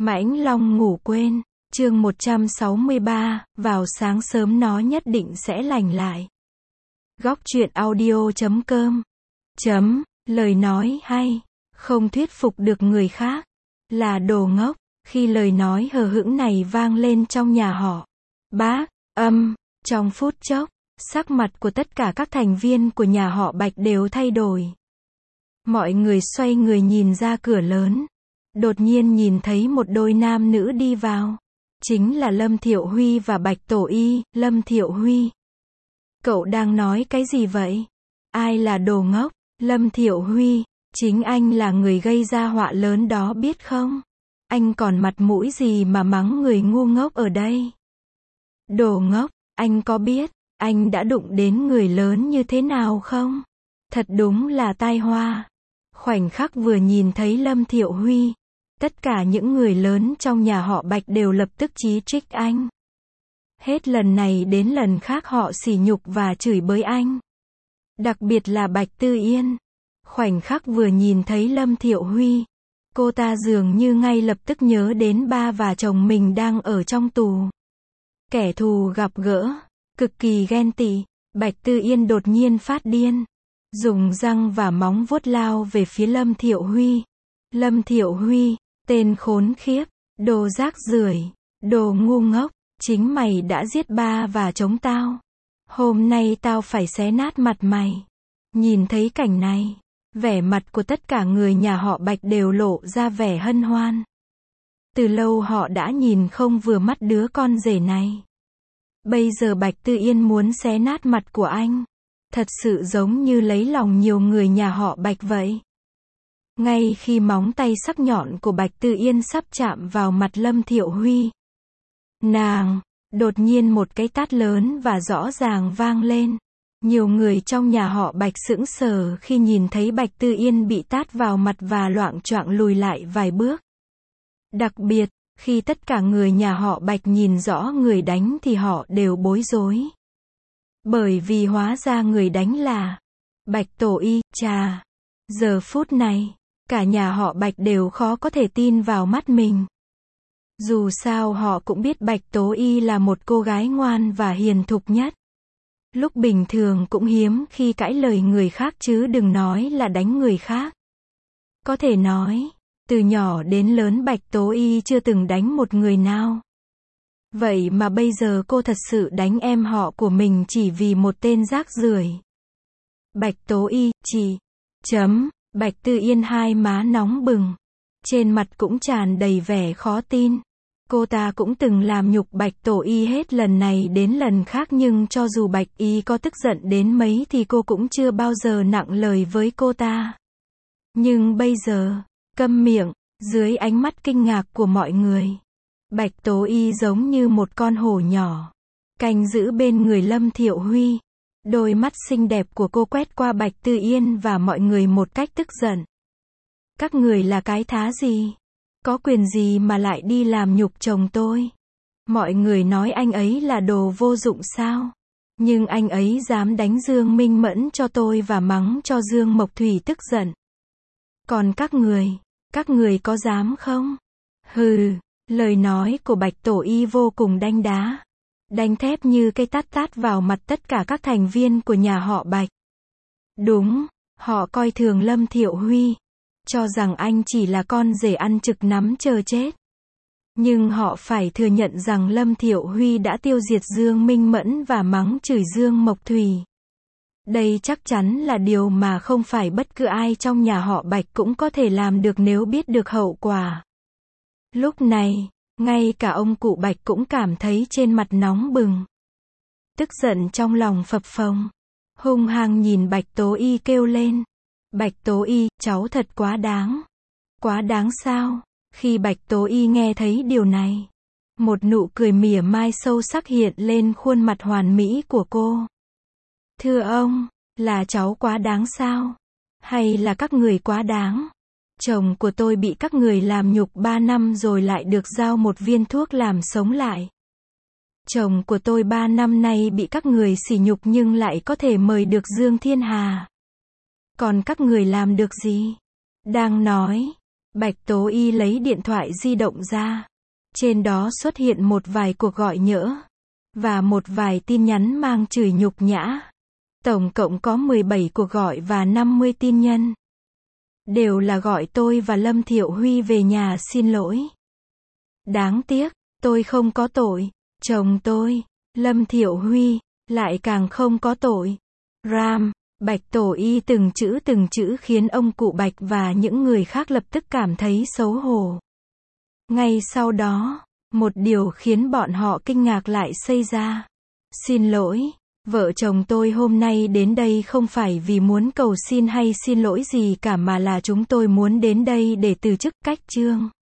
Mãnh Long ngủ quên, chương 163, vào sáng sớm nó nhất định sẽ lành lại. Góc truyện audio.com Lời nói hay, không thuyết phục được người khác, là đồ ngốc. Khi lời nói hờ hững này vang lên trong nhà họ Bác, trong phút chốc, sắc mặt của tất cả các thành viên của nhà họ Bạch đều thay đổi. Mọi người xoay người nhìn ra cửa lớn. Đột nhiên nhìn thấy một đôi nam nữ đi vào. Chính là Lâm Thiệu Huy và Bạch Tổ Y. Lâm Thiệu Huy: cậu đang nói cái gì vậy? Ai là đồ ngốc? Lâm Thiệu Huy: chính anh là người gây ra họa lớn đó biết không? Anh còn mặt mũi gì mà mắng người ngu ngốc ở đây? Đồ ngốc, anh có biết anh đã đụng đến người lớn như thế nào không? Thật đúng là tai họa. Khoảnh khắc vừa nhìn thấy Lâm Thiệu Huy, tất cả những người lớn trong nhà họ Bạch đều lập tức chí trích anh. Hết lần này đến lần khác họ sỉ nhục và chửi bới anh. Đặc biệt là Bạch Tư Yên. Khoảnh khắc vừa nhìn thấy Lâm Thiệu Huy, cô ta dường như ngay lập tức nhớ đến ba và chồng mình đang ở trong tù. Kẻ thù gặp gỡ, cực kỳ ghen tị. Bạch Tư Yên đột nhiên phát điên, dùng răng và móng vuốt lao về phía Lâm Thiệu Huy. Lâm Thiệu Huy: tên khốn khiếp, đồ rác rưởi, đồ ngu ngốc, chính mày đã giết ba và chống tao. Hôm nay tao phải xé nát mặt mày. Nhìn thấy cảnh này, vẻ mặt của tất cả người nhà họ Bạch đều lộ ra vẻ hân hoan. Từ lâu họ đã nhìn không vừa mắt đứa con rể này. Bây giờ Bạch Tư Yên muốn xé nát mặt của anh. Thật sự giống như lấy lòng nhiều người nhà họ Bạch vậy. Ngay khi móng tay sắc nhọn của Bạch Tư Yên sắp chạm vào mặt Lâm Thiệu Huy, đột nhiên một cái tát lớn và rõ ràng vang lên. Nhiều người trong nhà họ Bạch sững sờ khi nhìn thấy Bạch Tư Yên bị tát vào mặt và loạng choạng lùi lại vài bước. Đặc biệt, khi tất cả người nhà họ Bạch nhìn rõ người đánh thì họ đều bối rối. Bởi vì hóa ra người đánh là Bạch Tổ Y. Chà, giờ phút này, cả nhà họ Bạch đều khó có thể tin vào mắt mình. Dù sao họ cũng biết Bạch Tố Y là một cô gái ngoan và hiền thục nhất. Lúc bình thường cũng hiếm khi cãi lời người khác chứ đừng nói là đánh người khác. Có thể nói, từ nhỏ đến lớn Bạch Tố Y chưa từng đánh một người nào. Vậy mà bây giờ cô thật sự đánh em họ của mình chỉ vì một tên rác rưởi. Bạch Tố Y, Bạch Tư Yên hai má nóng bừng. Trên mặt cũng tràn đầy vẻ khó tin. Cô ta cũng từng làm nhục Bạch Tổ Y hết lần này đến lần khác nhưng cho dù Bạch Y có tức giận đến mấy thì cô cũng chưa bao giờ nặng lời với cô ta. Nhưng bây giờ, câm miệng, dưới ánh mắt kinh ngạc của mọi người, Bạch Tố Y giống như một con hổ nhỏ, canh giữ bên người Lâm Thiệu Huy. Đôi mắt xinh đẹp của cô quét qua Bạch Tư Yên và mọi người một cách tức giận. Các người là cái thá gì? Có quyền gì mà lại đi làm nhục chồng tôi? Mọi người nói anh ấy là đồ vô dụng sao? Nhưng anh ấy dám đánh Dương Minh Mẫn cho tôi và mắng cho Dương Mộc Thủy tức giận. Còn các người có dám không? Hừ, lời nói của Bạch Tổ Y vô cùng đanh đá, đanh thép như cây tát vào mặt tất cả các thành viên của nhà họ Bạch. Đúng, họ coi thường Lâm Thiệu Huy, cho rằng anh chỉ là con rể ăn trực nắm chờ chết. Nhưng họ phải thừa nhận rằng Lâm Thiệu Huy đã tiêu diệt Dương Minh Mẫn và mắng chửi Dương Mộc Thủy. Đây chắc chắn là điều mà không phải bất cứ ai trong nhà họ Bạch cũng có thể làm được nếu biết được hậu quả. Lúc này, ngay cả ông cụ Bạch cũng cảm thấy trên mặt nóng bừng. Tức giận trong lòng phập phồng. Hung hăng nhìn Bạch Tố Y kêu lên. Bạch Tố Y, cháu thật quá đáng. Quá đáng sao? Khi Bạch Tố Y nghe thấy điều này, một nụ cười mỉa mai sâu sắc hiện lên khuôn mặt hoàn mỹ của cô. Thưa ông, là cháu quá đáng sao? Hay là các người quá đáng? Chồng của tôi bị các người làm nhục 3 năm rồi lại được giao một viên thuốc làm sống lại. Chồng của tôi 3 năm nay bị các người sỉ nhục nhưng lại có thể mời được Dương Thiên Hà. Còn các người làm được gì? Đang nói, Bạch Tố Y lấy điện thoại di động ra. Trên đó xuất hiện một vài cuộc gọi nhỡ. Và một vài tin nhắn mang chửi nhục nhã. Tổng cộng có 17 cuộc gọi và 50 tin nhắn. Đều là gọi tôi và Lâm Thiệu Huy về nhà xin lỗi. Đáng tiếc, tôi không có tội. Chồng tôi, Lâm Thiệu Huy, lại càng không có tội. Ram, Bạch Tổ Y từng chữ khiến ông cụ Bạch và những người khác lập tức cảm thấy xấu hổ. Ngay sau đó, một điều khiến bọn họ kinh ngạc lại xảy ra. Xin lỗi, vợ chồng tôi hôm nay đến đây không phải vì muốn cầu xin hay xin lỗi gì cả mà là chúng tôi muốn đến đây để từ chức cách chương.